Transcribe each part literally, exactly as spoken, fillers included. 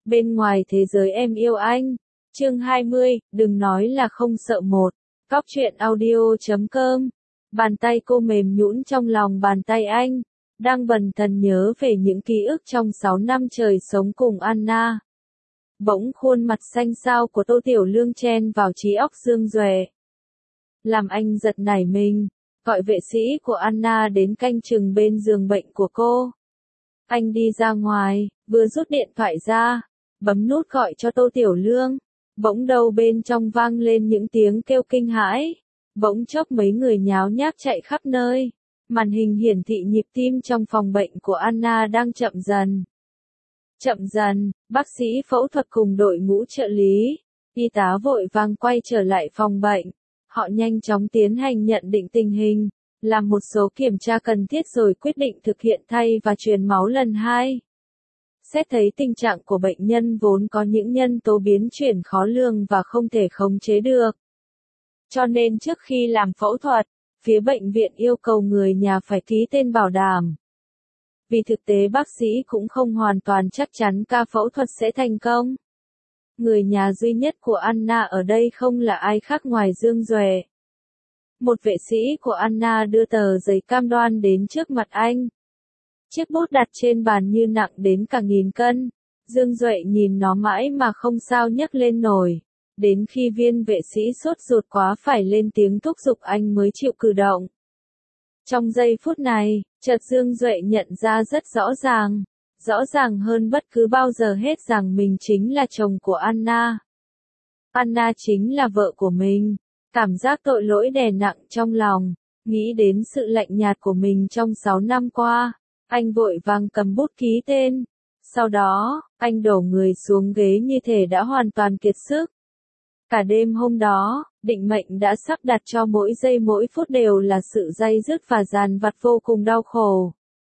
bên ngoài thế giới em yêu anh. Chương hai mươi, đừng nói là không sợ một. Cóc truyện audio chấm com. Bàn tay cô mềm nhũn trong lòng bàn tay anh, đang bần thần nhớ về những ký ức trong sáu năm trời sống cùng Anna. Bỗng khuôn mặt xanh xao của Tô Tiểu Lương chen vào trí óc Dương Duệ, làm anh giật nảy mình, gọi vệ sĩ của Anna đến canh chừng bên giường bệnh của cô. Anh đi ra ngoài, vừa rút điện thoại ra, bấm nút gọi cho Tô Tiểu Lương. Bỗng đầu bên trong vang lên những tiếng kêu kinh hãi. Bỗng chốc mấy người nháo nhác chạy khắp nơi. Màn hình hiển thị nhịp tim trong phòng bệnh của Anna đang chậm dần. Chậm dần, bác sĩ phẫu thuật cùng đội ngũ trợ lý, y tá vội vàng quay trở lại phòng bệnh. Họ nhanh chóng tiến hành nhận định tình hình, làm một số kiểm tra cần thiết rồi quyết định thực hiện thay và truyền máu lần hai. Xét thấy tình trạng của bệnh nhân vốn có những nhân tố biến chuyển khó lường và không thể khống chế được. Cho nên trước khi làm phẫu thuật, phía bệnh viện yêu cầu người nhà phải ký tên bảo đảm. Vì thực tế bác sĩ cũng không hoàn toàn chắc chắn ca phẫu thuật sẽ thành công. Người nhà duy nhất của Anna ở đây không là ai khác ngoài Dương Duệ. Một vệ sĩ của Anna đưa tờ giấy cam đoan đến trước mặt anh. Chiếc bút đặt trên bàn như nặng đến cả nghìn cân. Dương Duệ nhìn nó mãi mà không sao nhấc lên nổi. Đến khi viên vệ sĩ sốt ruột quá phải lên tiếng thúc giục anh mới chịu cử động. Trong giây phút này, chợt Dương Duệ nhận ra rất rõ ràng, rõ ràng hơn bất cứ bao giờ hết rằng mình chính là chồng của Anna. Anna chính là vợ của mình. Cảm giác tội lỗi đè nặng trong lòng, nghĩ đến sự lạnh nhạt của mình trong sáu năm qua, anh vội vàng cầm bút ký tên. Sau đó, anh đổ người xuống ghế như thể đã hoàn toàn kiệt sức. Cả đêm hôm đó, định mệnh đã sắp đặt cho mỗi giây mỗi phút đều là sự day dứt và dằn vặt vô cùng đau khổ.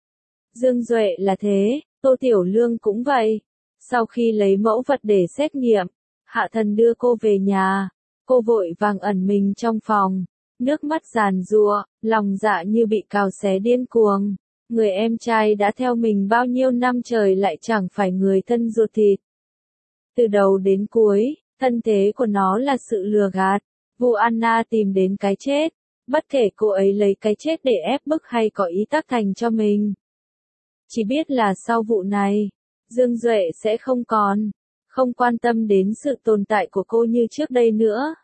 Dương Duệ là thế, Tô Tiểu Lương cũng vậy. Sau khi lấy mẫu vật để xét nghiệm, Hạ Thần đưa cô về nhà. Cô vội vàng ẩn mình trong phòng, nước mắt giàn giụa, lòng dạ như bị cào xé điên cuồng. Người em trai đã theo mình bao nhiêu năm trời lại chẳng phải người thân ruột thịt. Từ đầu đến cuối, thân thế của nó là sự lừa gạt. Vụ Anna tìm đến cái chết, bất kể cô ấy lấy cái chết để ép bức hay có ý tác thành cho mình. Chỉ biết là sau vụ này, Dương Duệ sẽ không còn, không quan tâm đến sự tồn tại của cô như trước đây nữa.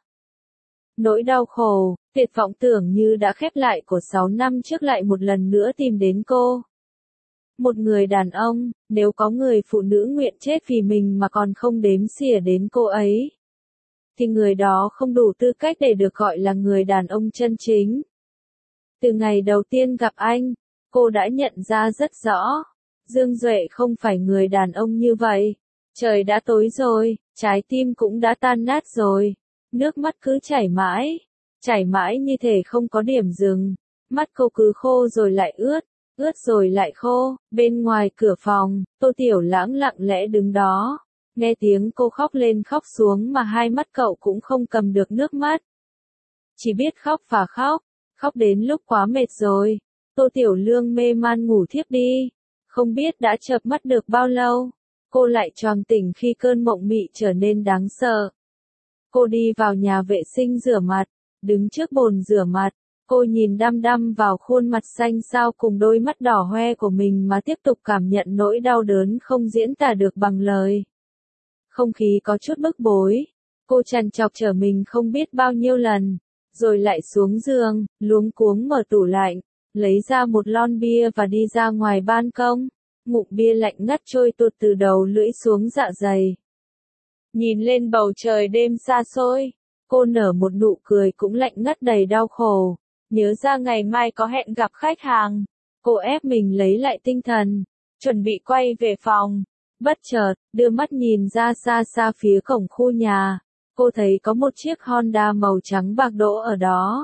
Nỗi đau khổ, tuyệt vọng tưởng như đã khép lại của sáu năm trước lại một lần nữa tìm đến cô. Một người đàn ông, nếu có người phụ nữ nguyện chết vì mình mà còn không đếm xỉa đến cô ấy, thì người đó không đủ tư cách để được gọi là người đàn ông chân chính. Từ ngày đầu tiên gặp anh, cô đã nhận ra rất rõ, Dương Duệ không phải người đàn ông như vậy. Trời đã tối rồi, trái tim cũng đã tan nát rồi. Nước mắt cứ chảy mãi, chảy mãi như thể không có điểm dừng. Mắt cô cứ khô rồi lại ướt, ướt rồi lại khô. Bên ngoài cửa phòng, Tô Tiểu Lãng lặng lẽ đứng đó. Nghe tiếng cô khóc lên khóc xuống mà hai mắt cậu cũng không cầm được nước mắt. Chỉ biết khóc và khóc, khóc đến lúc quá mệt rồi. Tô Tiểu Lương mê man ngủ thiếp đi. Không biết đã chợp mắt được bao lâu, cô lại choàng tỉnh khi cơn mộng mị trở nên đáng sợ. Cô đi vào nhà vệ sinh rửa mặt, đứng trước bồn rửa mặt, cô nhìn đăm đăm vào khuôn mặt xanh xao cùng đôi mắt đỏ hoe của mình mà tiếp tục cảm nhận nỗi đau đớn không diễn tả được bằng lời. Không khí có chút bức bối, cô trằn trọc trở mình không biết bao nhiêu lần, rồi lại xuống giường, luống cuống mở tủ lạnh, lấy ra một lon bia và đi ra ngoài ban công. Ngụm bia lạnh ngắt trôi tuột từ đầu lưỡi xuống dạ dày. Nhìn lên bầu trời đêm xa xôi, cô nở một nụ cười cũng lạnh ngắt đầy đau khổ. Nhớ ra ngày mai có hẹn gặp khách hàng, cô ép mình lấy lại tinh thần, chuẩn bị quay về phòng. Bất chợt, đưa mắt nhìn ra xa xa phía cổng khu nhà, cô thấy có một chiếc Honda màu trắng bạc đỗ ở đó.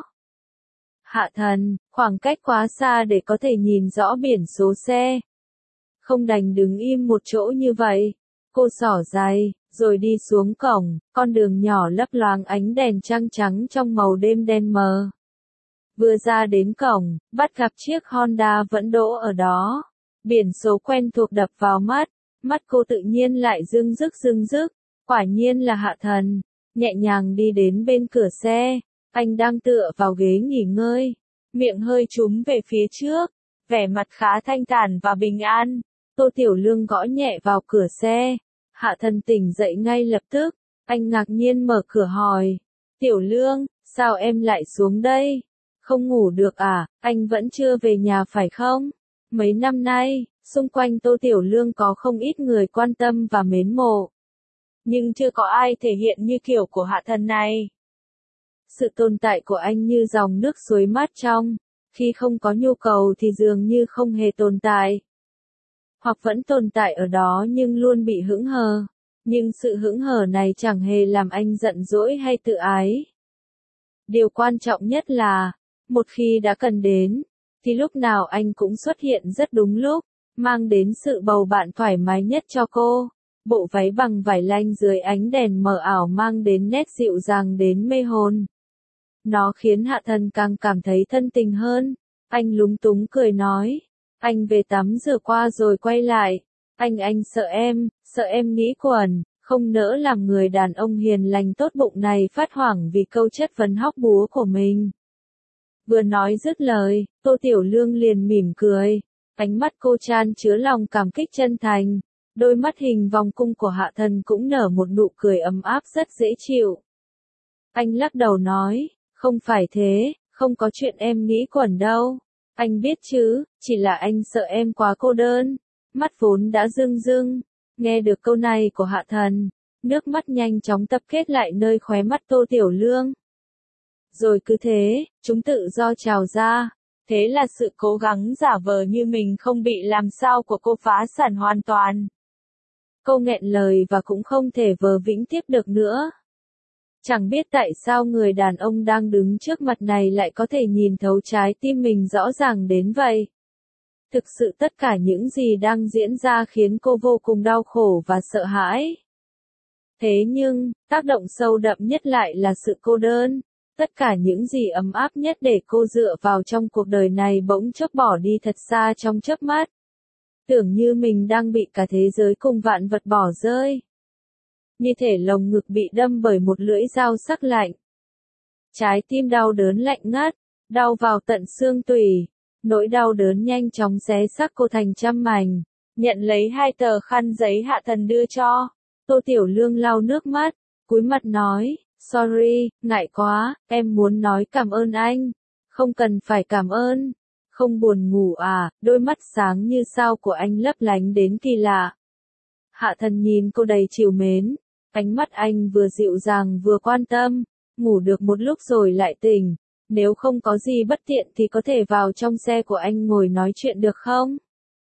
Hạ Thần, khoảng cách quá xa để có thể nhìn rõ biển số xe. Không đành đứng im một chỗ như vậy. Cô xỏ giày, rồi đi xuống cổng, con đường nhỏ lấp loáng ánh đèn trăng trắng trong màu đêm đen mờ. Vừa ra đến cổng, bắt gặp chiếc Honda vẫn đỗ ở đó. Biển số quen thuộc đập vào mắt, Mắt cô tự nhiên lại rưng rức rưng rức, quả nhiên là Hạ Thần, nhẹ nhàng đi đến bên cửa xe, anh đang tựa vào ghế nghỉ ngơi, miệng hơi chúm về phía trước, vẻ mặt khá thanh thản và bình an. Tô Tiểu Lương gõ nhẹ vào cửa xe, Hạ Thần tỉnh dậy ngay lập tức, anh ngạc nhiên mở cửa hỏi, Tiểu Lương, sao em lại xuống đây? Không ngủ được à, anh vẫn chưa về nhà phải không? Mấy năm nay, xung quanh Tô Tiểu Lương có không ít người quan tâm và mến mộ. Nhưng chưa có ai thể hiện như kiểu của Hạ Thần này. Sự tồn tại của anh như dòng nước suối mát trong, khi không có nhu cầu thì dường như không hề tồn tại. Hoặc vẫn tồn tại ở đó nhưng luôn bị hững hờ. Nhưng sự hững hờ này chẳng hề làm anh giận dỗi hay tự ái. Điều quan trọng nhất là, một khi đã cần đến, thì lúc nào anh cũng xuất hiện rất đúng lúc, mang đến sự bầu bạn thoải mái nhất cho cô. Bộ váy bằng vải lanh dưới ánh đèn mờ ảo mang đến nét dịu dàng đến mê hồn. Nó khiến Hạ Thần càng cảm thấy thân tình hơn. Anh lúng túng cười nói, anh về tắm rửa qua rồi quay lại. Anh anh sợ em, sợ em nghĩ quẩn, không nỡ làm người đàn ông hiền lành tốt bụng này phát hoảng vì câu chất vấn hóc búa của mình. Vừa nói dứt lời, Tô Tiểu Lương liền mỉm cười, ánh mắt cô chan chứa lòng cảm kích chân thành, đôi mắt hình vòng cung của Hạ Thần cũng nở một nụ cười ấm áp rất dễ chịu. Anh lắc đầu nói, không phải thế, không có chuyện em nghĩ quẩn đâu. Anh biết chứ, chỉ là anh sợ em quá cô đơn. Mắt vốn đã rưng rưng, nghe được câu này của Hạ Thần, nước mắt nhanh chóng tập kết lại nơi khóe mắt Tô Tiểu Lương. Rồi cứ thế, chúng tự do trào ra. Thế là sự cố gắng giả vờ như mình không bị làm sao của cô phá sản hoàn toàn. Cô nghẹn lời và cũng không thể vờ vĩnh tiếp được nữa. Chẳng biết tại sao người đàn ông đang đứng trước mặt này lại có thể nhìn thấu trái tim mình rõ ràng đến vậy. Thực sự tất cả những gì đang diễn ra khiến cô vô cùng đau khổ và sợ hãi. Thế nhưng, tác động sâu đậm nhất lại là sự cô đơn. Tất cả những gì ấm áp nhất để cô dựa vào trong cuộc đời này bỗng chốc bỏ đi thật xa trong chớp mắt. Tưởng như mình đang bị cả thế giới cùng vạn vật bỏ rơi. Như thể lồng ngực bị đâm bởi một lưỡi dao sắc lạnh. Trái tim đau đớn lạnh ngắt, đau vào tận xương tủy. Nỗi đau đớn nhanh chóng xé xác cô thành trăm mảnh. Nhận lấy hai tờ khăn giấy Hạ Thần đưa cho. Tô Tiểu Lương lau nước mắt, cúi mặt nói, sorry, ngại quá, em muốn nói cảm ơn anh. Không cần phải cảm ơn. Không buồn ngủ à, đôi mắt sáng như sao của anh lấp lánh đến kỳ lạ. Hạ Thần nhìn cô đầy trìu mến. Ánh mắt anh vừa dịu dàng vừa quan tâm. Ngủ được một lúc rồi lại tỉnh. Nếu không có gì bất tiện thì có thể vào trong xe của anh ngồi nói chuyện được không?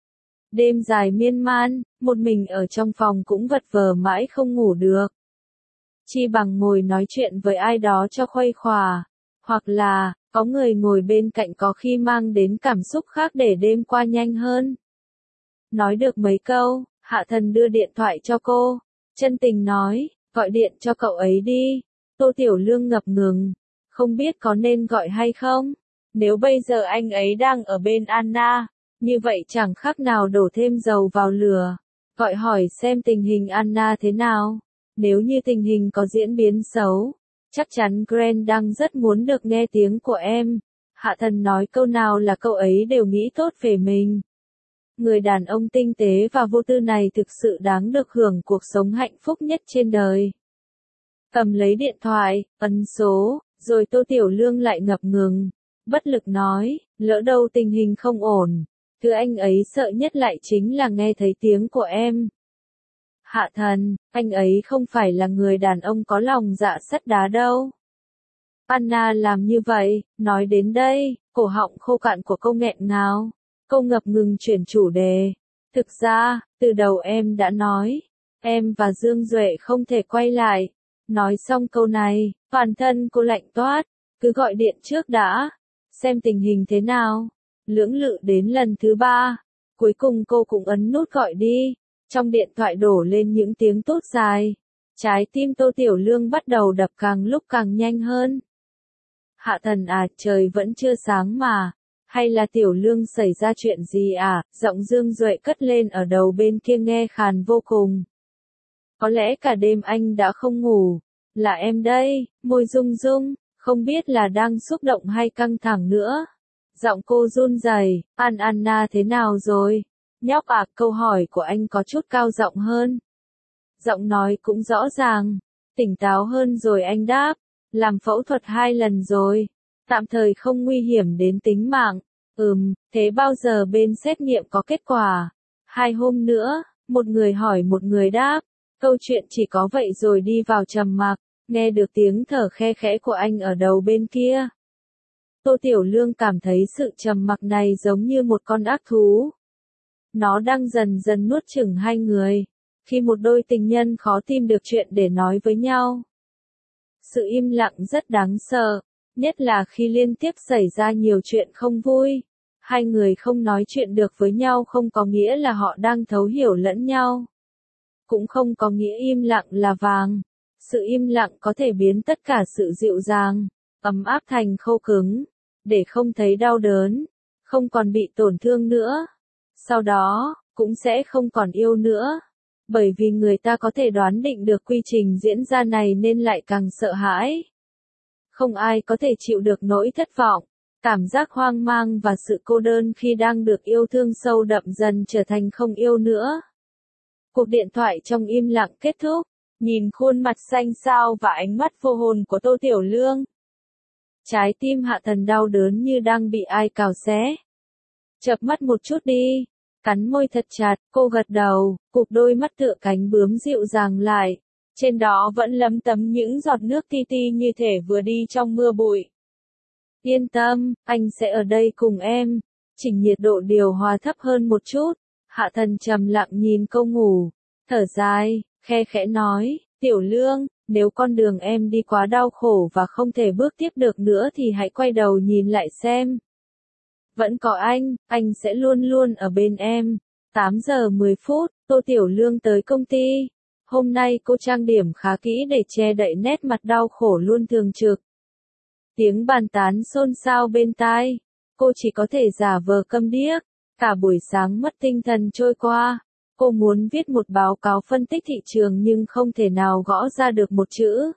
Đêm dài miên man, một mình ở trong phòng cũng vật vờ mãi không ngủ được. Chi bằng ngồi nói chuyện với ai đó cho khuây khỏa. Hoặc là, có người ngồi bên cạnh có khi mang đến cảm xúc khác để đêm qua nhanh hơn. Nói được mấy câu, Hạ Thần đưa điện thoại cho cô. Chân tình nói, gọi điện cho cậu ấy đi. Tô Tiểu Lương ngập ngừng. Không biết có nên gọi hay không? Nếu bây giờ anh ấy đang ở bên Anna, như vậy chẳng khác nào đổ thêm dầu vào lửa. Gọi hỏi xem tình hình Anna thế nào. Nếu như tình hình có diễn biến xấu, chắc chắn Grant đang rất muốn được nghe tiếng của em. Hạ Thần nói câu nào là câu ấy đều nghĩ tốt về mình. Người đàn ông tinh tế và vô tư này thực sự đáng được hưởng cuộc sống hạnh phúc nhất trên đời. Cầm lấy điện thoại, ấn số, rồi Tô Tiểu Lương lại ngập ngừng. Bất lực nói, lỡ đâu tình hình không ổn. Thứ anh ấy sợ nhất lại chính là nghe thấy tiếng của em. Hạ Thần, anh ấy không phải là người đàn ông có lòng dạ sắt đá đâu. Anna làm như vậy, nói đến đây, cổ họng khô cạn của cô nghẹn ngào. Cô ngập ngừng chuyển chủ đề. Thực ra, từ đầu em đã nói, em và Dương Duệ không thể quay lại. Nói xong câu này, toàn thân cô lạnh toát, cứ gọi điện trước đã, xem tình hình thế nào. Lưỡng lự đến lần thứ ba, cuối cùng cô cũng ấn nút gọi đi. Trong điện thoại đổ lên những tiếng tút dài. Trái tim Tô Tiểu Lương bắt đầu đập càng lúc càng nhanh hơn. Hạ Thần à, trời vẫn chưa sáng mà. Hay là Tiểu Lương xảy ra chuyện gì à? Giọng Dương Duệ cất lên ở đầu bên kia nghe khàn vô cùng. Có lẽ cả đêm anh đã không ngủ. Là em đây, môi rung rung, không biết là đang xúc động hay căng thẳng nữa. Giọng cô run rẩy, An Anna thế nào rồi? Nhóc à, câu hỏi của anh có chút cao giọng hơn. Giọng nói cũng rõ ràng, tỉnh táo hơn rồi anh đáp. Làm phẫu thuật hai lần rồi, tạm thời không nguy hiểm đến tính mạng. Ừm, thế bao giờ bên xét nghiệm có kết quả? Hai hôm nữa, một người hỏi một người đáp. Câu chuyện chỉ có vậy rồi đi vào trầm mặc, nghe được tiếng thở khe khẽ của anh ở đầu bên kia. Tô Tiểu Lương cảm thấy sự trầm mặc này giống như một con ác thú. Nó đang dần dần nuốt chửng hai người, khi một đôi tình nhân khó tìm được chuyện để nói với nhau. Sự im lặng rất đáng sợ, nhất là khi liên tiếp xảy ra nhiều chuyện không vui. Hai người không nói chuyện được với nhau không có nghĩa là họ đang thấu hiểu lẫn nhau. Cũng không có nghĩa im lặng là vàng. Sự im lặng có thể biến tất cả sự dịu dàng, ấm áp thành khô cứng, để không thấy đau đớn, không còn bị tổn thương nữa. Sau đó, cũng sẽ không còn yêu nữa. Bởi vì người ta có thể đoán định được quy trình diễn ra này nên lại càng sợ hãi. Không ai có thể chịu được nỗi thất vọng, cảm giác hoang mang và sự cô đơn khi đang được yêu thương sâu đậm dần trở thành không yêu nữa. Cuộc điện thoại trong im lặng kết thúc, nhìn khuôn mặt xanh xao và ánh mắt vô hồn của Tô Tiểu Lương. Trái tim Hạ Thần đau đớn như đang bị ai cào xé. Chợp mắt một chút đi, cắn môi thật chặt, cô gật đầu, cụp đôi mắt tựa cánh bướm dịu dàng lại. Trên đó vẫn lấm tấm những giọt nước ti ti như thể vừa đi trong mưa bụi. Yên tâm, anh sẽ ở đây cùng em. Chỉnh nhiệt độ điều hòa thấp hơn một chút. Hạ Thần trầm lặng nhìn cô ngủ, thở dài, khe khẽ nói, Tiểu Lương, nếu con đường em đi quá đau khổ và không thể bước tiếp được nữa thì hãy quay đầu nhìn lại xem. Vẫn có anh, anh sẽ luôn luôn ở bên em. tám giờ mười phút, Tô Tiểu Lương tới công ty. Hôm nay cô trang điểm khá kỹ để che đậy nét mặt đau khổ luôn thường trực. Tiếng bàn tán xôn xao bên tai, cô chỉ có thể giả vờ câm điếc. Cả buổi sáng mất tinh thần trôi qua, cô muốn viết một báo cáo phân tích thị trường nhưng không thể nào gõ ra được một chữ.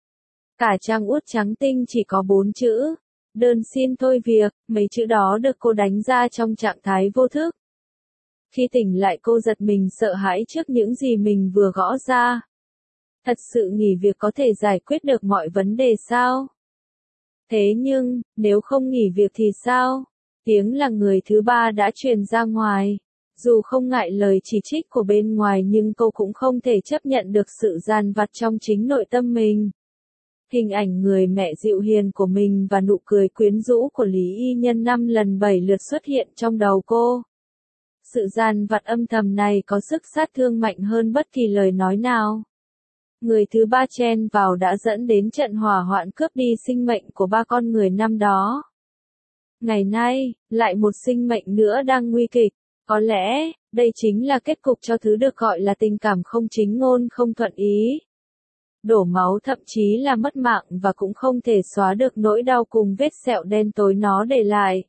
Cả trang uất trắng tinh chỉ có bốn chữ. Đơn xin thôi việc, mấy chữ đó được cô đánh ra trong trạng thái vô thức. Khi tỉnh lại cô giật mình sợ hãi trước những gì mình vừa gõ ra. Thật sự nghỉ việc có thể giải quyết được mọi vấn đề sao? Thế nhưng, nếu không nghỉ việc thì sao? Tiếng là người thứ ba đã truyền ra ngoài. Dù không ngại lời chỉ trích của bên ngoài nhưng cô cũng không thể chấp nhận được sự gian vặt trong chính nội tâm mình. Hình ảnh người mẹ dịu hiền của mình và nụ cười quyến rũ của Lý Y Nhân năm lần bảy lượt xuất hiện trong đầu cô. Sự gian vặt âm thầm này có sức sát thương mạnh hơn bất kỳ lời nói nào. Người thứ ba chen vào đã dẫn đến trận hỏa hoạn cướp đi sinh mệnh của ba con người năm đó. Ngày nay, lại một sinh mệnh nữa đang nguy kịch. Có lẽ, đây chính là kết cục cho thứ được gọi là tình cảm không chính ngôn không thuận ý. Đổ máu thậm chí là mất mạng và cũng không thể xóa được nỗi đau cùng vết sẹo đen tối nó để lại.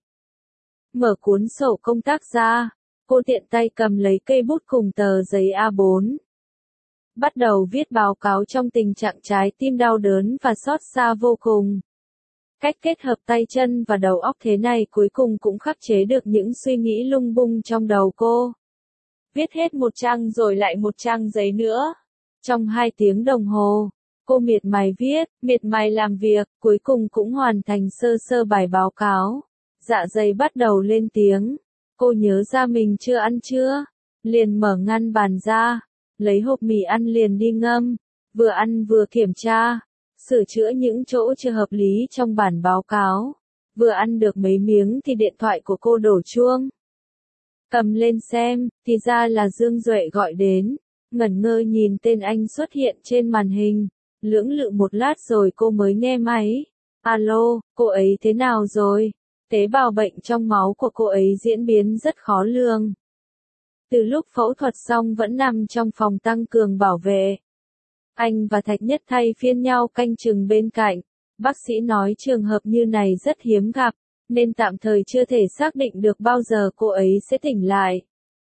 Mở cuốn sổ công tác ra, cô tiện tay cầm lấy cây bút cùng tờ giấy A bốn. Bắt đầu viết báo cáo trong tình trạng trái tim đau đớn và xót xa vô cùng. Cách kết hợp tay chân và đầu óc thế này cuối cùng cũng khắc chế được những suy nghĩ lung bung trong đầu cô. Viết hết một trang rồi lại một trang giấy nữa. Trong hai tiếng đồng hồ, cô miệt mài viết, miệt mài làm việc, cuối cùng cũng hoàn thành sơ sơ bài báo cáo. Dạ dày bắt đầu lên tiếng. Cô nhớ ra mình chưa ăn trưa, liền mở ngăn bàn ra, lấy hộp mì ăn liền đi ngâm, vừa ăn vừa kiểm tra, sửa chữa những chỗ chưa hợp lý trong bản báo cáo. Vừa ăn được mấy miếng thì điện thoại của cô đổ chuông. Cầm lên xem, thì ra là Dương Duệ gọi đến. Ngẩn ngơ nhìn tên anh xuất hiện trên màn hình, lưỡng lự một lát rồi cô mới nghe máy. Alo, cô ấy thế nào rồi? Tế bào bệnh trong máu của cô ấy diễn biến rất khó lường. Từ lúc phẫu thuật xong vẫn nằm trong phòng tăng cường bảo vệ. Anh và Thạch Nhất thay phiên nhau canh chừng bên cạnh. Bác sĩ nói trường hợp như này rất hiếm gặp. nên tạm thời chưa thể xác định được bao giờ cô ấy sẽ tỉnh lại.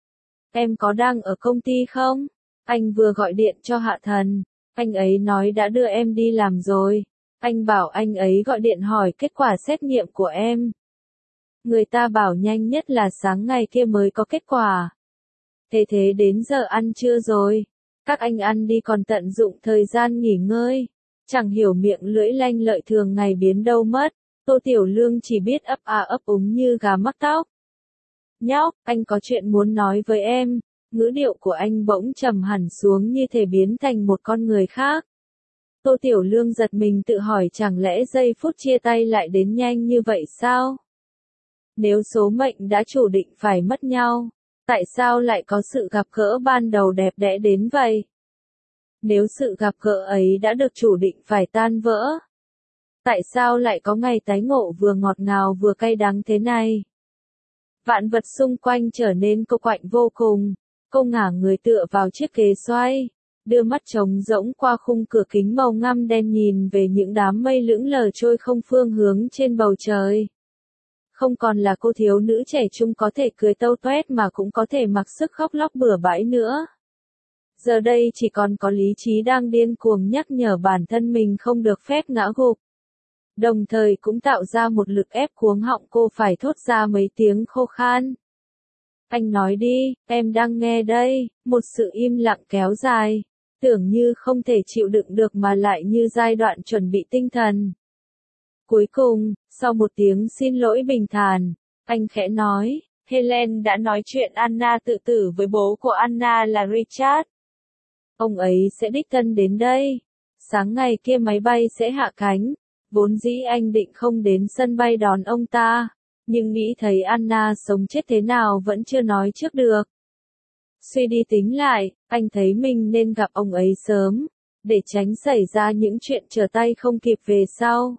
Em có đang ở công ty không? Anh vừa gọi điện cho Hạ Thần, anh ấy nói đã đưa em đi làm rồi. Anh bảo anh ấy gọi điện hỏi kết quả xét nghiệm của em. Người ta bảo nhanh nhất là sáng ngày kia mới có kết quả. Thế thế đến giờ ăn trưa rồi. Các anh ăn đi còn tận dụng thời gian nghỉ ngơi. Chẳng hiểu miệng lưỡi lanh lợi thường ngày biến đâu mất. Tô Tiểu Lương chỉ biết ấp à ấp úng như gà mắc tóc. Nhóc, anh có chuyện muốn nói với em. Ngữ điệu của anh bỗng trầm hẳn xuống như thể biến thành một con người khác. Tô Tiểu Lương giật mình tự hỏi chẳng lẽ giây phút chia tay lại đến nhanh như vậy sao? Nếu số mệnh đã chủ định phải mất nhau, tại sao lại có sự gặp gỡ ban đầu đẹp đẽ đến vậy? Nếu sự gặp gỡ ấy đã được chủ định phải tan vỡ, tại sao lại có ngày tái ngộ vừa ngọt ngào vừa cay đắng thế này? Vạn vật xung quanh trở nên cô quạnh vô cùng, cô ngả người tựa vào chiếc ghế xoay, đưa mắt trống rỗng qua khung cửa kính màu ngăm đen nhìn về những đám mây lững lờ trôi không phương hướng trên bầu trời. Không còn là cô thiếu nữ trẻ trung có thể cười tâu toét mà cũng có thể mặc sức khóc lóc bừa bãi nữa. Giờ đây chỉ còn có lý trí đang điên cuồng nhắc nhở bản thân mình không được phép ngã gục. Đồng thời cũng tạo ra một lực ép cuống họng cô phải thốt ra mấy tiếng khô khan. Anh nói đi, em đang nghe đây. Một sự im lặng kéo dài, tưởng như không thể chịu đựng được mà lại như giai đoạn chuẩn bị tinh thần. Cuối cùng, sau một tiếng xin lỗi bình thản, anh khẽ nói, Helen đã nói chuyện Anna tự tử với bố của Anna là Richard. Ông ấy sẽ đích thân đến đây. Sáng ngày kia máy bay sẽ hạ cánh. Vốn dĩ anh định không đến sân bay đón ông ta, nhưng nghĩ thấy Anna sống chết thế nào vẫn chưa nói trước được. Suy đi tính lại, anh thấy mình nên gặp ông ấy sớm, để tránh xảy ra những chuyện trở tay không kịp về sau.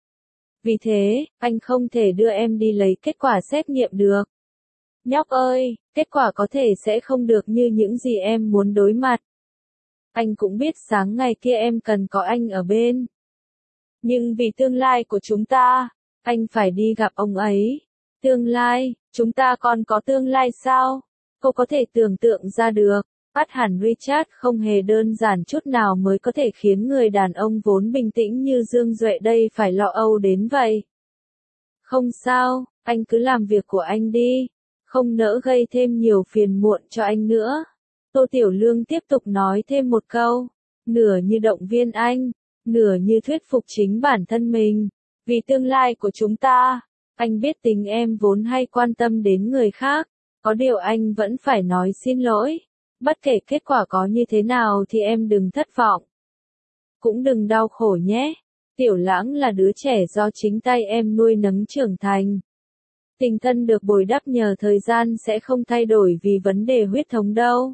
Vì thế, anh không thể đưa em đi lấy kết quả xét nghiệm được. Nhóc ơi, kết quả có thể sẽ không được như những gì em muốn đối mặt. Anh cũng biết sáng ngày kia em cần có anh ở bên. Nhưng vì tương lai của chúng ta, anh phải đi gặp ông ấy. Tương lai, chúng ta còn có tương lai sao? Cô có thể tưởng tượng ra được, bắt hẳn Richard không hề đơn giản chút nào mới có thể khiến người đàn ông vốn bình tĩnh như Dương Duệ đây phải lo âu đến vậy. Không sao, anh cứ làm việc của anh đi, không nỡ gây thêm nhiều phiền muộn cho anh nữa. Tô Tiểu Lương tiếp tục nói thêm một câu, nửa như động viên anh, nửa như thuyết phục chính bản thân mình. Vì tương lai của chúng ta, anh biết tính em vốn hay quan tâm đến người khác, có điều anh vẫn phải nói xin lỗi. Bất kể kết quả có như thế nào thì em đừng thất vọng. Cũng đừng đau khổ nhé. Tiểu Lãng là đứa trẻ do chính tay em nuôi nấng trưởng thành. Tình thân được bồi đắp nhờ thời gian sẽ không thay đổi vì vấn đề huyết thống đâu.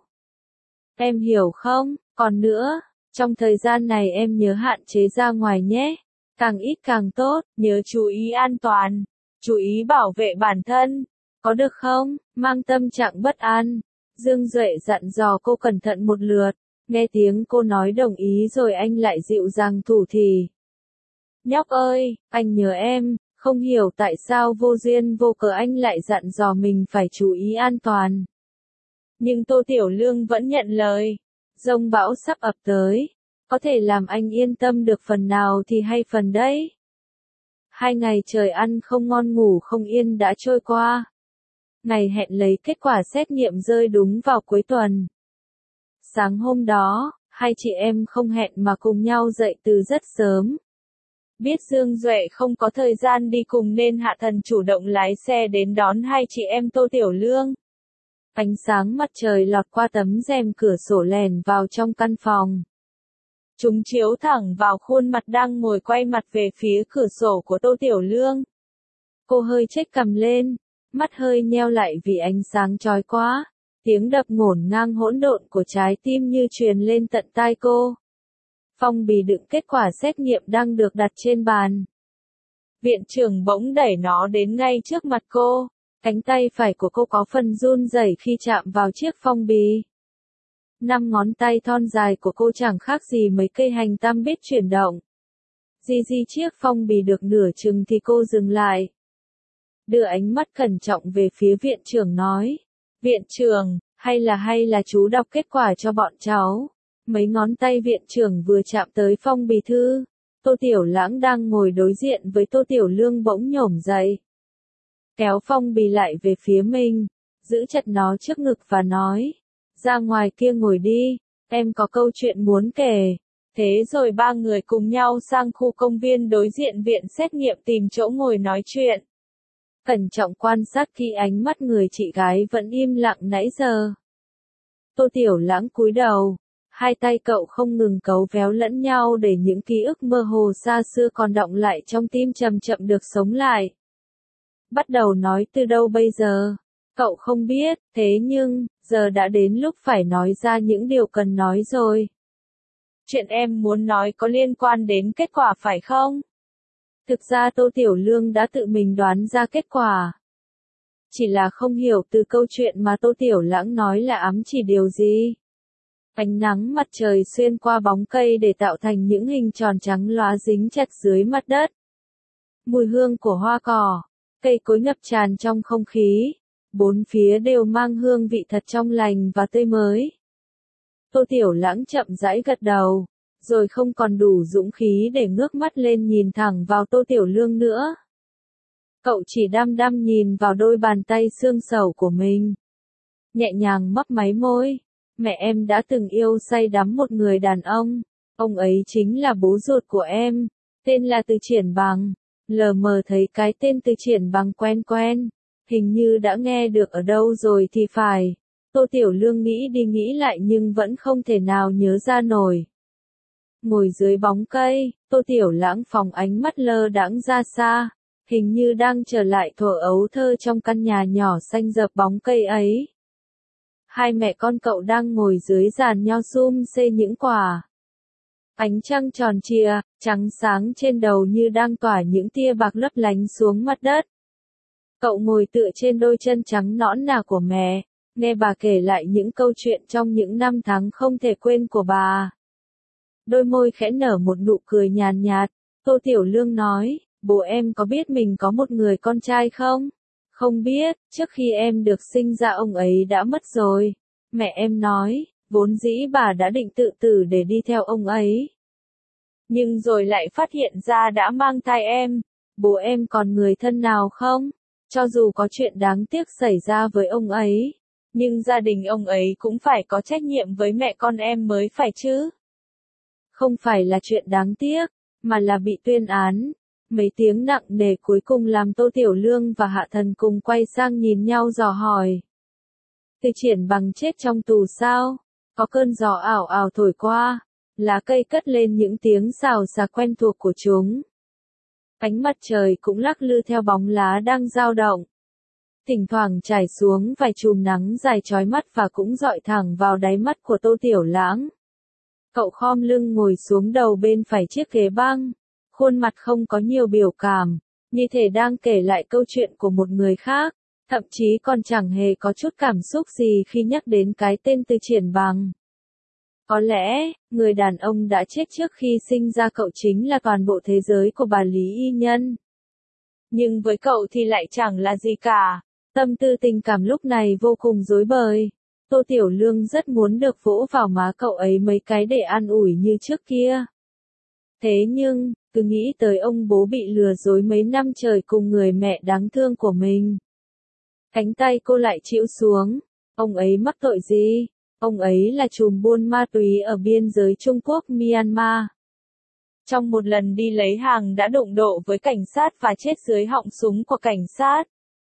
Em hiểu không? Còn nữa, trong thời gian này em nhớ hạn chế ra ngoài nhé. Càng ít càng tốt, nhớ chú ý an toàn, chú ý bảo vệ bản thân. Có được không? Mang tâm trạng bất an. Dương Duệ dặn dò cô cẩn thận một lượt, nghe tiếng cô nói đồng ý rồi anh lại dịu dàng thủ thỉ. Nhóc ơi, anh nhớ em, không hiểu tại sao vô duyên vô cớ anh lại dặn dò mình phải chú ý an toàn. Nhưng Tô Tiểu Lương vẫn nhận lời, giông bão sắp ập tới, có thể làm anh yên tâm được phần nào thì hay phần đấy. Hai ngày trời ăn không ngon ngủ không yên đã trôi qua. Ngày hẹn lấy kết quả xét nghiệm rơi đúng vào cuối tuần. Sáng hôm đó, hai chị em không hẹn mà cùng nhau dậy từ rất sớm. Biết Dương Duệ không có thời gian đi cùng nên Hạ Thần chủ động lái xe đến đón hai chị em Tô Tiểu Lương. Ánh sáng mặt trời lọt qua tấm rèm cửa sổ lèn vào trong căn phòng. Chúng chiếu thẳng vào khuôn mặt đang ngồi quay mặt về phía cửa sổ của Tô Tiểu Lương. Cô hơi chếch cằm lên, mắt hơi nheo lại vì ánh sáng chói quá. Tiếng đập ngổn ngang hỗn độn của trái tim như truyền lên tận tai cô. Phong bì đựng kết quả xét nghiệm đang được đặt trên bàn. Viện trưởng bỗng đẩy nó đến ngay trước mặt cô. Cánh tay phải của cô có phần run rẩy khi chạm vào chiếc phong bì. Năm ngón tay thon dài của cô chẳng khác gì mấy cây hành tam biết chuyển động. Di di chiếc phong bì được nửa chừng thì cô dừng lại. đưa ánh mắt cẩn trọng về phía viện trưởng nói. Viện trưởng, hay là hay là chú đọc kết quả cho bọn cháu. Mấy ngón tay viện trưởng vừa chạm tới phong bì thư. Tô Tiểu Lãng đang ngồi đối diện với Tô Tiểu Lương bỗng nhổm dậy. Kéo phong bì lại về phía mình, giữ chặt nó trước ngực và nói. Ra ngoài kia ngồi đi, em có câu chuyện muốn kể. Thế rồi ba người cùng nhau sang khu công viên đối diện viện xét nghiệm tìm chỗ ngồi nói chuyện. Cẩn trọng quan sát khi ánh mắt người chị gái vẫn im lặng nãy giờ. Tô Tiểu Lãng cúi đầu, hai tay cậu không ngừng cấu véo lẫn nhau để những ký ức mơ hồ xa xưa còn đọng lại trong tim chậm chậm được sống lại. Bắt đầu nói từ đâu bây giờ? Cậu không biết, thế nhưng, giờ đã đến lúc phải nói ra những điều cần nói rồi. Chuyện em muốn nói có liên quan đến kết quả phải không? Thực ra Tô Tiểu Lương đã tự mình đoán ra kết quả. Chỉ là không hiểu từ câu chuyện mà Tô Tiểu Lãng nói là ám chỉ điều gì. Ánh nắng mặt trời xuyên qua bóng cây để tạo thành những hình tròn trắng lóa dính chặt dưới mặt đất. Mùi hương của hoa cỏ, cây cối ngập tràn trong không khí. Bốn phía đều mang hương vị thật trong lành và tươi mới. Tô Tiểu Lãng chậm rãi gật đầu, rồi không còn đủ dũng khí để ngước mắt lên nhìn thẳng vào Tô Tiểu Lương nữa. Cậu chỉ đăm đăm nhìn vào đôi bàn tay xương sầu của mình. Nhẹ nhàng mấp máy môi. Mẹ em đã từng yêu say đắm một người đàn ông. Ông ấy chính là bố ruột của em. Tên là Từ Triển Bằng. Lờ mờ thấy cái tên Từ Triển Bằng quen quen. Hình như đã nghe được ở đâu rồi thì phải. Tô Tiểu Lương nghĩ đi nghĩ lại nhưng vẫn không thể nào nhớ ra nổi. Ngồi dưới bóng cây, Tô Tiểu Lãng phóng ánh mắt lơ đãng ra xa. Hình như đang trở lại thuở ấu thơ trong căn nhà nhỏ xanh rợp bóng cây ấy. Hai mẹ con cậu đang ngồi dưới giàn nho sum xê những quả. Ánh trăng tròn trịa, trắng sáng trên đầu như đang tỏa những tia bạc lấp lánh xuống mặt đất. Cậu ngồi tựa trên đôi chân trắng nõn nà của mẹ, nghe bà kể lại những câu chuyện trong những năm tháng không thể quên của bà. Đôi môi khẽ nở một nụ cười nhàn nhạt, Tô Tiểu Lương nói, bố em có biết mình có một người con trai không? Không biết, trước khi em được sinh ra ông ấy đã mất rồi. Mẹ em nói, vốn dĩ bà đã định tự tử để đi theo ông ấy. Nhưng rồi lại phát hiện ra đã mang thai em. Bố em còn người thân nào không? Cho dù có chuyện đáng tiếc xảy ra với ông ấy, nhưng gia đình ông ấy cũng phải có trách nhiệm với mẹ con em mới phải chứ. Không phải là chuyện đáng tiếc, mà là bị tuyên án. Mấy tiếng nặng nề cuối cùng làm Tô Tiểu Lương và Hạ Thần cùng quay sang nhìn nhau dò hỏi. Từ Triển Bằng chết trong tù sao? Có cơn gió ảo ảo thổi qua, lá cây cất lên những tiếng xào xạc quen thuộc của chúng. Ánh mặt trời cũng lắc lư theo bóng lá đang dao động. Thỉnh thoảng trải xuống vài chùm nắng dài chói mắt và cũng dọi thẳng vào đáy mắt của Tô Tiểu Lãng. Cậu khom lưng ngồi xuống đầu bên phải chiếc ghế băng. Khuôn mặt không có nhiều biểu cảm, như thể đang kể lại câu chuyện của một người khác, thậm chí còn chẳng hề có chút cảm xúc gì khi nhắc đến cái tên Từ Triển Bằng. Có lẽ, người đàn ông đã chết trước khi sinh ra cậu chính là toàn bộ thế giới của bà Lý Y Nhân. Nhưng với cậu thì lại chẳng là gì cả. Tâm tư tình cảm lúc này vô cùng rối bời. Tô Tiểu Lương rất muốn được vỗ vào má cậu ấy mấy cái để an ủi như trước kia. Thế nhưng, cứ nghĩ tới ông bố bị lừa dối mấy năm trời cùng người mẹ đáng thương của mình. Cánh tay cô lại chịu xuống. Ông ấy mắc tội gì? Ông ấy là trùm buôn ma túy ở biên giới Trung Quốc Myanmar. Trong một lần đi lấy hàng đã đụng độ với cảnh sát và chết dưới họng súng của cảnh sát.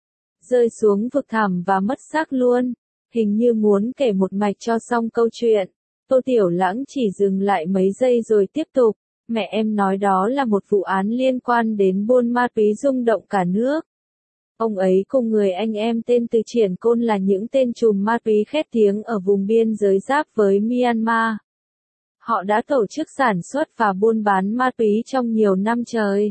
Rơi xuống vực thẳm và mất xác luôn. Hình như muốn kể một mạch cho xong câu chuyện. Tô Tiểu Lãng chỉ dừng lại mấy giây rồi tiếp tục. Mẹ em nói đó là một vụ án liên quan đến buôn ma túy rung động cả nước. Ông ấy cùng người anh em tên Từ Triển Côn là những tên trùm ma túy khét tiếng ở vùng biên giới giáp với Myanmar. Họ đã tổ chức sản xuất và buôn bán ma túy trong nhiều năm trời.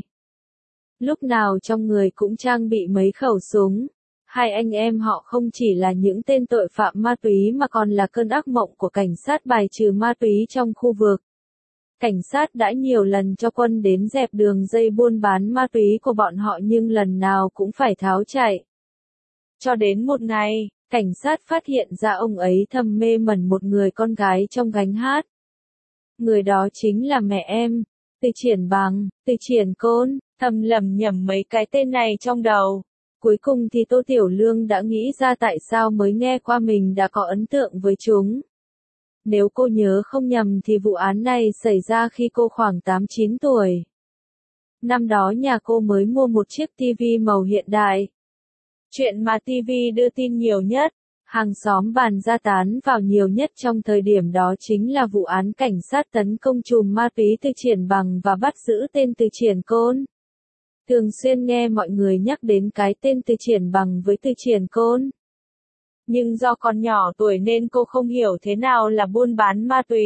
Lúc nào trong người cũng trang bị mấy khẩu súng. Hai anh em họ không chỉ là những tên tội phạm ma túy mà còn là cơn ác mộng của cảnh sát bài trừ ma túy trong khu vực. Cảnh sát đã nhiều lần cho quân đến dẹp đường dây buôn bán ma túy của bọn họ nhưng lần nào cũng phải tháo chạy. Cho đến một ngày, cảnh sát phát hiện ra ông ấy thầm mê mẩn một người con gái trong gánh hát. Người đó chính là mẹ em, Từ Triển Bằng, Từ Triển Côn, thầm lẩm nhẩm mấy cái tên này trong đầu. Cuối cùng thì Tô Tiểu Lương đã nghĩ ra tại sao mới nghe qua mình đã có ấn tượng với chúng. Nếu cô nhớ không nhầm thì vụ án này xảy ra khi cô khoảng tám chín tuổi. Năm đó nhà cô mới mua một chiếc tivi màu hiện đại. Chuyện mà tivi đưa tin nhiều nhất, hàng xóm bàn ra tán vào nhiều nhất trong thời điểm đó chính là vụ án cảnh sát tấn công trùm ma túy Từ Triển Bằng và bắt giữ tên Từ Triển Côn. Thường xuyên nghe mọi người nhắc đến cái tên Từ Triển Bằng với Từ Triển Côn. Nhưng do còn nhỏ tuổi nên cô không hiểu thế nào là buôn bán ma túy.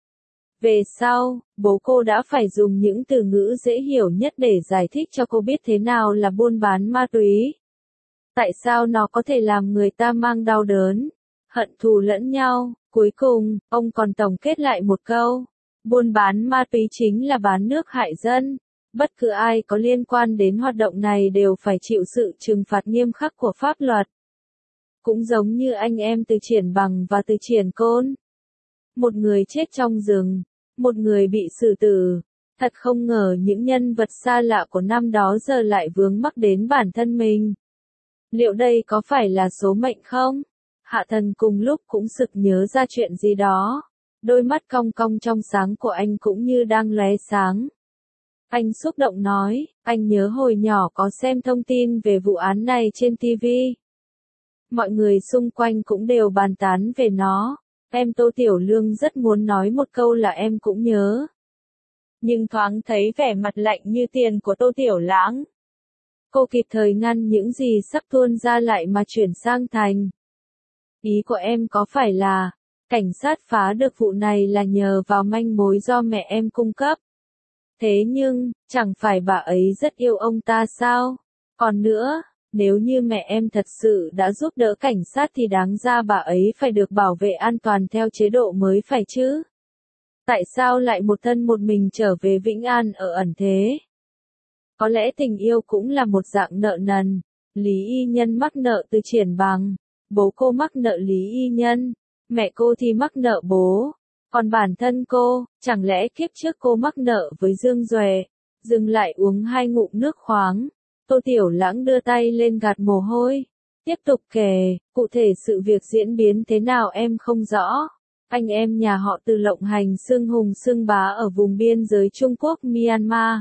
Về sau, bố cô đã phải dùng những từ ngữ dễ hiểu nhất để giải thích cho cô biết thế nào là buôn bán ma túy. Tại sao nó có thể làm người ta mang đau đớn, hận thù lẫn nhau. Cuối cùng, ông còn tổng kết lại một câu. Buôn bán ma túy chính là bán nước hại dân. Bất cứ ai có liên quan đến hoạt động này đều phải chịu sự trừng phạt nghiêm khắc của pháp luật. Cũng giống như anh em Từ Triển Bằng và Từ Triển Côn. Một người chết trong rừng, một người bị xử tử. Thật không ngờ những nhân vật xa lạ của năm đó giờ lại vướng mắc đến bản thân mình. Liệu đây có phải là số mệnh không? Hạ Thần cùng lúc cũng sực nhớ ra chuyện gì đó. Đôi mắt cong cong trong sáng của anh cũng như đang lóe sáng. Anh xúc động nói, anh nhớ hồi nhỏ có xem thông tin về vụ án này trên ti vi. Mọi người xung quanh cũng đều bàn tán về nó. Em Tô Tiểu Lương rất muốn nói một câu là em cũng nhớ. Nhưng thoáng thấy vẻ mặt lạnh như tiền của Tô Tiểu Lãng. Cô kịp thời ngăn những gì sắp tuôn ra lại mà chuyển sang thành. Ý của em có phải là, cảnh sát phá được vụ này là nhờ vào manh mối do mẹ em cung cấp. Thế nhưng, chẳng phải bà ấy rất yêu ông ta sao? Còn nữa, nếu như mẹ em thật sự đã giúp đỡ cảnh sát thì đáng ra bà ấy phải được bảo vệ an toàn theo chế độ mới phải chứ? Tại sao lại một thân một mình trở về Vĩnh An ở ẩn thế? Có lẽ tình yêu cũng là một dạng nợ nần. Lý Y Nhân mắc nợ Từ Triển Bằng. Bố cô mắc nợ Lý Y Nhân. Mẹ cô thì mắc nợ bố. Còn bản thân cô, chẳng lẽ kiếp trước cô mắc nợ với Dương Duệ? Dừng lại uống hai ngụm nước khoáng. Tô Tiểu Lãng đưa tay lên gạt mồ hôi. Tiếp tục kể, cụ thể sự việc diễn biến thế nào em không rõ. Anh em nhà họ Từ lộng hành xưng hùng xưng bá ở vùng biên giới Trung Quốc Myanmar.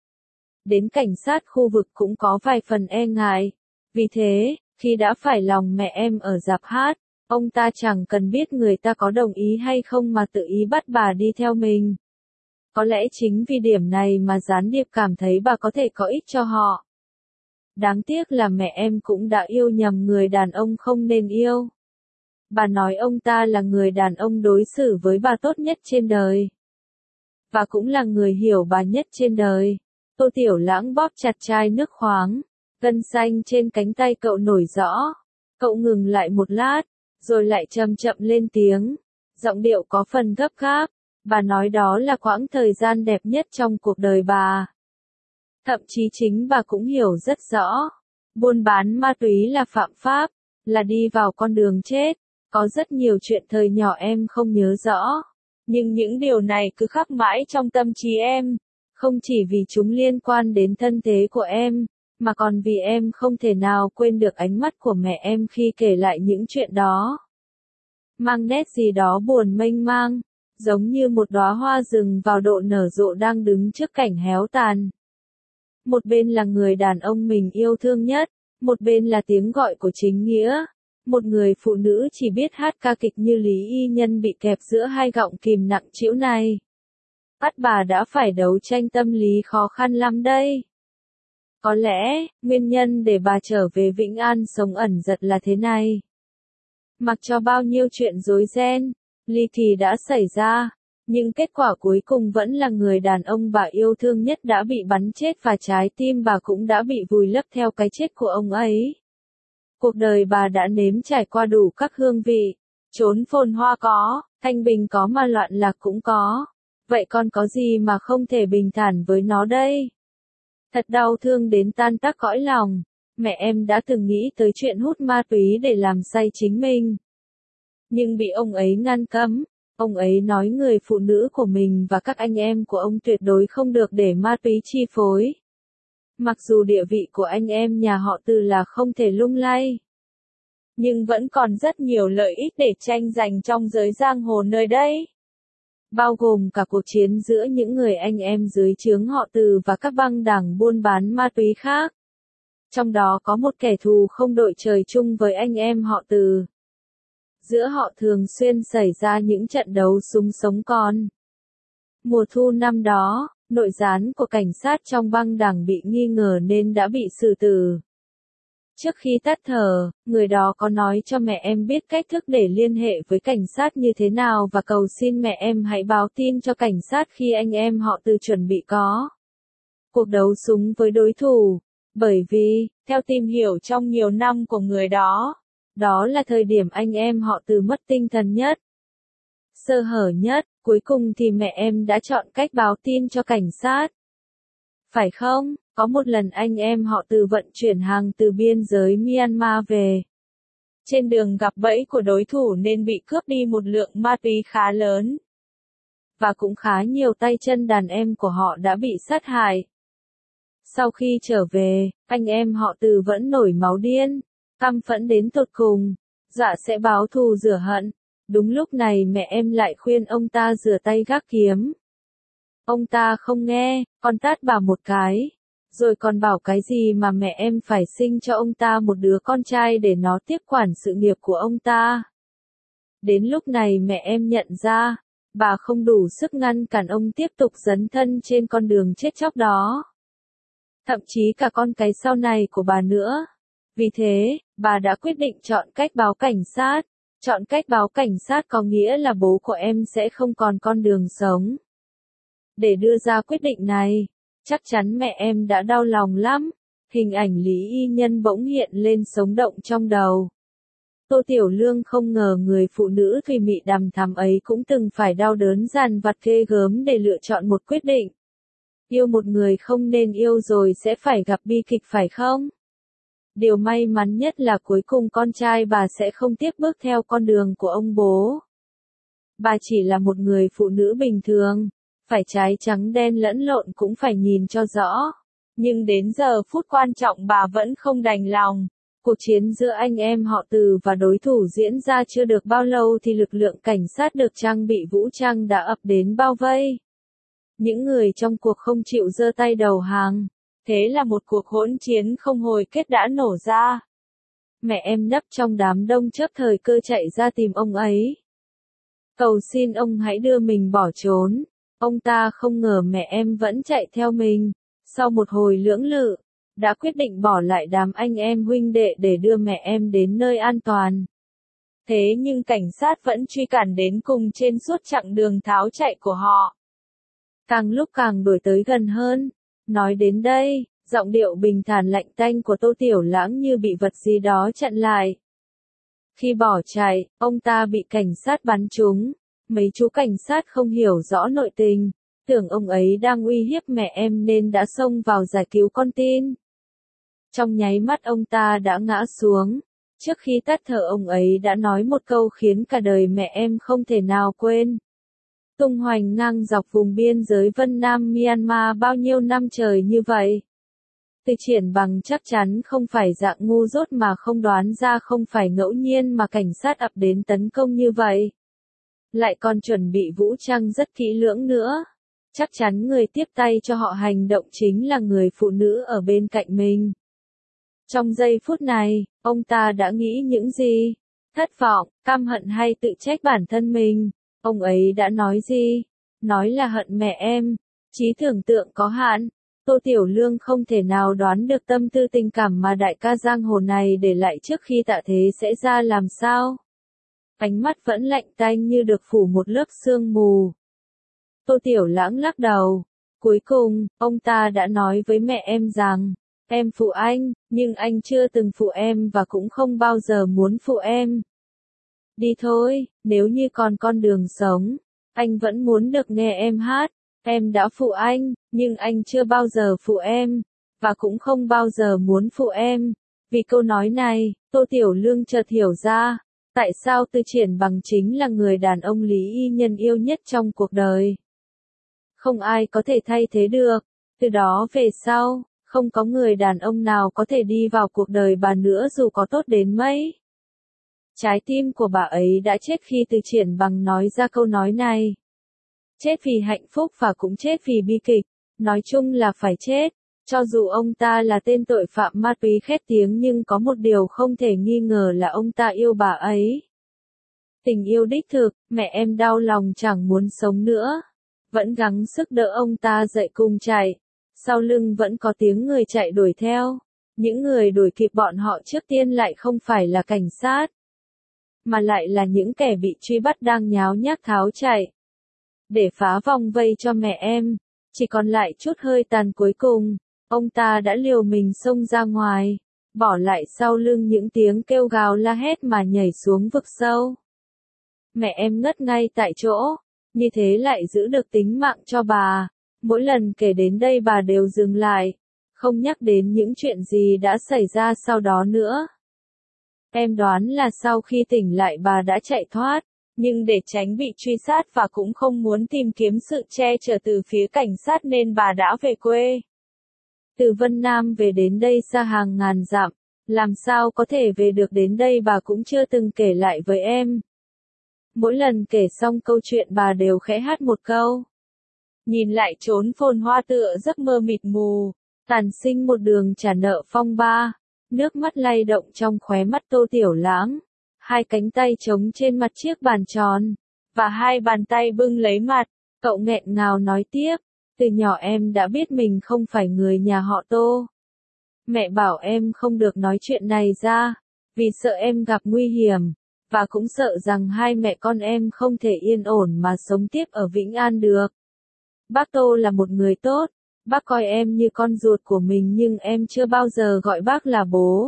Đến cảnh sát khu vực cũng có vài phần e ngại. Vì thế, khi đã phải lòng mẹ em ở rạp hát, ông ta chẳng cần biết người ta có đồng ý hay không mà tự ý bắt bà đi theo mình. Có lẽ chính vì điểm này mà gián điệp cảm thấy bà có thể có ích cho họ. Đáng tiếc là mẹ em cũng đã yêu nhầm người đàn ông không nên yêu. Bà nói ông ta là người đàn ông đối xử với bà tốt nhất trên đời. Và cũng là người hiểu bà nhất trên đời. Tô Tiểu Lãng bóp chặt chai nước khoáng. Gân xanh trên cánh tay cậu nổi rõ. Cậu ngừng lại một lát, rồi lại chậm chậm lên tiếng. Giọng điệu có phần gấp gáp. Bà nói đó là quãng thời gian đẹp nhất trong cuộc đời bà. Thậm chí chính bà cũng hiểu rất rõ. Buôn bán ma túy là phạm pháp, là đi vào con đường chết. Có rất nhiều chuyện thời nhỏ em không nhớ rõ. Nhưng những điều này cứ khắc mãi trong tâm trí em. Không chỉ vì chúng liên quan đến thân thế của em, mà còn vì em không thể nào quên được ánh mắt của mẹ em khi kể lại những chuyện đó. Mang nét gì đó buồn mênh mang, giống như một đóa hoa rừng vào độ nở rộ đang đứng trước cảnh héo tàn. Một bên là người đàn ông mình yêu thương nhất, một bên là tiếng gọi của chính nghĩa. Một người phụ nữ chỉ biết hát ca kịch như Lý Y Nhân bị kẹp giữa hai gọng kìm nặng trĩu này. Bắt bà đã phải đấu tranh tâm lý khó khăn lắm đây. Có lẽ, nguyên nhân để bà trở về Vĩnh An sống ẩn giật là thế này. Mặc cho bao nhiêu chuyện rối ren, ly kỳ đã xảy ra, nhưng kết quả cuối cùng vẫn là người đàn ông bà yêu thương nhất đã bị bắn chết và trái tim bà cũng đã bị vùi lấp theo cái chết của ông ấy. Cuộc đời bà đã nếm trải qua đủ các hương vị, chốn phồn hoa có, thanh bình có mà loạn lạc cũng có. Vậy con có gì mà không thể bình thản với nó đây? Thật đau thương đến tan tác cõi lòng. Mẹ em đã từng nghĩ tới chuyện hút ma túy để làm say chính mình. Nhưng bị ông ấy ngăn cấm. Ông ấy nói người phụ nữ của mình và các anh em của ông tuyệt đối không được để ma túy chi phối. Mặc dù địa vị của anh em nhà họ Từ là không thể lung lay, nhưng vẫn còn rất nhiều lợi ích để tranh giành trong giới giang hồ nơi đây. Bao gồm cả cuộc chiến giữa những người anh em dưới trướng họ Từ và các băng đảng buôn bán ma túy khác. Trong đó có một kẻ thù không đội trời chung với anh em họ Từ. Giữa họ thường xuyên xảy ra những trận đấu súng sống con. Mùa thu năm đó, nội gián của cảnh sát trong băng đảng bị nghi ngờ nên đã bị xử tử. Trước khi tắt thở, người đó có nói cho mẹ em biết cách thức để liên hệ với cảnh sát như thế nào và cầu xin mẹ em hãy báo tin cho cảnh sát khi anh em họ Từ chuẩn bị có cuộc đấu súng với đối thủ. Bởi vì, theo tìm hiểu trong nhiều năm của người đó, đó là thời điểm anh em họ Từ mất tinh thần nhất, sơ hở nhất. Cuối cùng thì mẹ em đã chọn cách báo tin cho cảnh sát. Phải không? Có một lần anh em họ Từ vận chuyển hàng từ biên giới Myanmar về. Trên đường gặp bẫy của đối thủ nên bị cướp đi một lượng ma túy khá lớn. Và cũng khá nhiều tay chân đàn em của họ đã bị sát hại. Sau khi trở về, anh em họ Từ vẫn nổi máu điên, căm phẫn đến tột cùng, dạ sẽ báo thù rửa hận. Đúng lúc này mẹ em lại khuyên ông ta rửa tay gác kiếm. Ông ta không nghe, còn tát bà một cái. Rồi còn bảo cái gì mà mẹ em phải sinh cho ông ta một đứa con trai để nó tiếp quản sự nghiệp của ông ta. Đến lúc này mẹ em nhận ra, bà không đủ sức ngăn cản ông tiếp tục dấn thân trên con đường chết chóc đó. Thậm chí cả con cái sau này của bà nữa. Vì thế, bà đã quyết định chọn cách báo cảnh sát. Chọn cách báo cảnh sát có nghĩa là bố của em sẽ không còn con đường sống. Để đưa ra quyết định này, chắc chắn mẹ em đã đau lòng lắm. Hình ảnh Lý Y Nhân bỗng hiện lên sống động trong đầu. Tô Tiểu Lương không ngờ người phụ nữ thùy mị đằm thắm ấy cũng từng phải đau đớn dằn vặt ghê gớm để lựa chọn một quyết định. Yêu một người không nên yêu rồi sẽ phải gặp bi kịch phải không? Điều may mắn nhất là cuối cùng con trai bà sẽ không tiếp bước theo con đường của ông bố. Bà chỉ là một người phụ nữ bình thường, phải trái trắng đen lẫn lộn cũng phải nhìn cho rõ. Nhưng đến giờ phút quan trọng bà vẫn không đành lòng. Cuộc chiến giữa anh em họ Từ và đối thủ diễn ra chưa được bao lâu thì lực lượng cảnh sát được trang bị vũ trang đã ập đến bao vây. Những người trong cuộc không chịu giơ tay đầu hàng. Thế là một cuộc hỗn chiến không hồi kết đã nổ ra. Mẹ em nấp trong đám đông chớp thời cơ chạy ra tìm ông ấy. Cầu xin ông hãy đưa mình bỏ trốn. Ông ta không ngờ mẹ em vẫn chạy theo mình. Sau một hồi lưỡng lự, đã quyết định bỏ lại đám anh em huynh đệ để đưa mẹ em đến nơi an toàn. Thế nhưng cảnh sát vẫn truy cản đến cùng trên suốt chặng đường tháo chạy của họ. Càng lúc càng đuổi tới gần hơn. Nói đến đây, giọng điệu bình thản lạnh tanh của Tô Tiểu Lãng như bị vật gì đó chặn lại. Khi bỏ chạy, ông ta bị cảnh sát bắn trúng. Mấy chú cảnh sát không hiểu rõ nội tình, tưởng ông ấy đang uy hiếp mẹ em nên đã xông vào giải cứu con tin. Trong nháy mắt ông ta đã ngã xuống. Trước khi tắt thở ông ấy đã nói một câu khiến cả đời mẹ em không thể nào quên. Tung hoành ngang dọc vùng biên giới Vân Nam Myanmar bao nhiêu năm trời như vậy. Từ Triển Bằng chắc chắn không phải dạng ngu dốt mà không đoán ra không phải ngẫu nhiên mà cảnh sát ập đến tấn công như vậy. Lại còn chuẩn bị vũ trang rất kỹ lưỡng nữa. Chắc chắn người tiếp tay cho họ hành động chính là người phụ nữ ở bên cạnh mình. Trong giây phút này, ông ta đã nghĩ những gì? Thất vọng, căm hận hay tự trách bản thân mình? Ông ấy đã nói gì? Nói là hận mẹ em. Trí tưởng tượng có hạn. Tô Tiểu Lương không thể nào đoán được tâm tư tình cảm mà đại ca giang hồ này để lại trước khi tạ thế sẽ ra làm sao. Ánh mắt vẫn lạnh tanh như được phủ một lớp sương mù. Tô Tiểu Lãng lắc đầu. Cuối cùng, ông ta đã nói với mẹ em rằng, em phụ anh, nhưng anh chưa từng phụ em và cũng không bao giờ muốn phụ em. Đi thôi, nếu như còn con đường sống, Anh vẫn muốn được nghe em hát. Em đã phụ anh, nhưng anh chưa bao giờ phụ em, và cũng không bao giờ muốn phụ em. Vì câu nói này, Tô Tiểu Lương chợt hiểu ra, tại sao Tư Triển Bằng chính là người đàn ông Lý Y Nhân yêu nhất trong cuộc đời. Không ai có thể thay thế được. Từ đó về sau, không có người đàn ông nào có thể đi vào cuộc đời bà nữa dù có tốt đến mấy. Trái tim của bà ấy đã chết khi Tư Triển Bằng nói ra câu nói này. Chết vì hạnh phúc và cũng chết vì bi kịch, nói chung là phải chết. Cho dù ông ta là tên tội phạm ma túy khét tiếng nhưng có một điều không thể nghi ngờ là ông ta yêu bà ấy. Tình yêu đích thực, mẹ em đau lòng chẳng muốn sống nữa. Vẫn gắng sức đỡ ông ta dậy cùng chạy. Sau lưng vẫn có tiếng người chạy đuổi theo. Những người đuổi kịp bọn họ trước tiên lại không phải là cảnh sát, mà lại là những kẻ bị truy bắt đang nháo nhác tháo chạy. Để phá vòng vây cho mẹ em, chỉ còn lại chút hơi tàn cuối cùng, ông ta đã liều mình xông ra ngoài, bỏ lại sau lưng những tiếng kêu gào la hét mà nhảy xuống vực sâu. Mẹ em ngất ngay tại chỗ, như thế lại giữ được tính mạng cho bà. Mỗi lần kể đến đây bà đều dừng lại, không nhắc đến những chuyện gì đã xảy ra sau đó nữa. Em đoán là sau khi tỉnh lại bà đã chạy thoát, nhưng để tránh bị truy sát và cũng không muốn tìm kiếm sự che chở từ phía cảnh sát nên bà đã về quê. Từ Vân Nam về đến đây xa hàng ngàn dặm, làm sao có thể về được đến đây bà cũng chưa từng kể lại với em. Mỗi lần kể xong câu chuyện bà đều khẽ hát một câu. Nhìn lại trốn phồn hoa tựa giấc mơ mịt mù, tàn sinh một đường trả nợ phong ba. Nước mắt lay động trong khóe mắt Tô Tiểu Lãng. Hai cánh tay trống trên mặt chiếc bàn tròn, và hai bàn tay bưng lấy mặt. Cậu nghẹn ngào nói tiếp, từ nhỏ em đã biết mình không phải người nhà họ Tô. Mẹ bảo em không được nói chuyện này ra, vì sợ em gặp nguy hiểm, và cũng sợ rằng hai mẹ con em không thể yên ổn mà sống tiếp ở Vĩnh An được. Bác Tô là một người tốt, bác coi em như con ruột của mình nhưng em chưa bao giờ gọi bác là bố.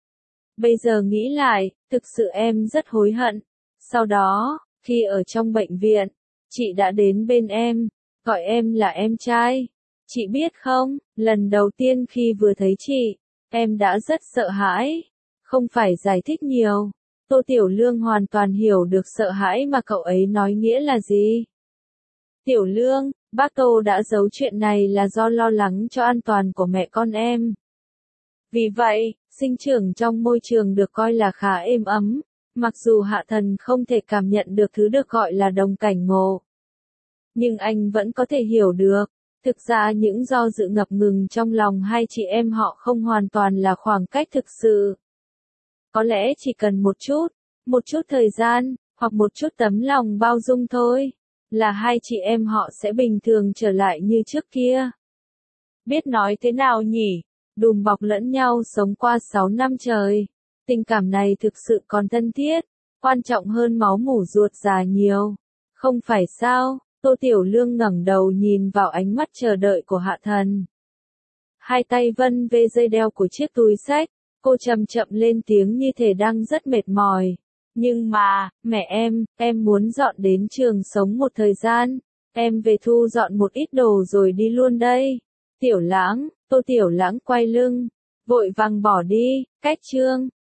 Bây giờ nghĩ lại, thực sự em rất hối hận. Sau đó, khi ở trong bệnh viện, chị đã đến bên em, gọi em là em trai. Chị biết không, lần đầu tiên khi vừa thấy chị, em đã rất sợ hãi. Không phải giải thích nhiều, Tô Tiểu Lương hoàn toàn hiểu được sợ hãi mà cậu ấy nói nghĩa là gì. Tiểu Lương, bác Tô đã giấu chuyện này là do lo lắng cho an toàn của mẹ con em. Vì vậy, sinh trưởng trong môi trường được coi là khá êm ấm, mặc dù Hạ Thần không thể cảm nhận được thứ được gọi là đồng cảnh ngộ. Nhưng anh vẫn có thể hiểu được, thực ra những do dự ngập ngừng trong lòng hai chị em họ không hoàn toàn là khoảng cách thực sự. Có lẽ chỉ cần một chút, một chút thời gian, hoặc một chút tấm lòng bao dung thôi, là hai chị em họ sẽ bình thường trở lại như trước kia. Biết nói thế nào nhỉ? Đùm bọc lẫn nhau sống qua sáu năm trời. Tình cảm này thực sự còn thân thiết, quan trọng hơn máu mủ ruột già nhiều. Không phải sao? Tô Tiểu Lương ngẩng đầu nhìn vào ánh mắt chờ đợi của Hạ Thần. Hai tay vân về dây đeo của chiếc túi xách, cô chậm chậm lên tiếng như thể đang rất mệt mỏi. Nhưng mà, mẹ em, em muốn dọn đến trường sống một thời gian. Em về thu dọn một ít đồ rồi đi luôn đây. Tiểu Lãng, Tô Tiểu Lãng quay lưng, vội vàng bỏ đi, cách chương.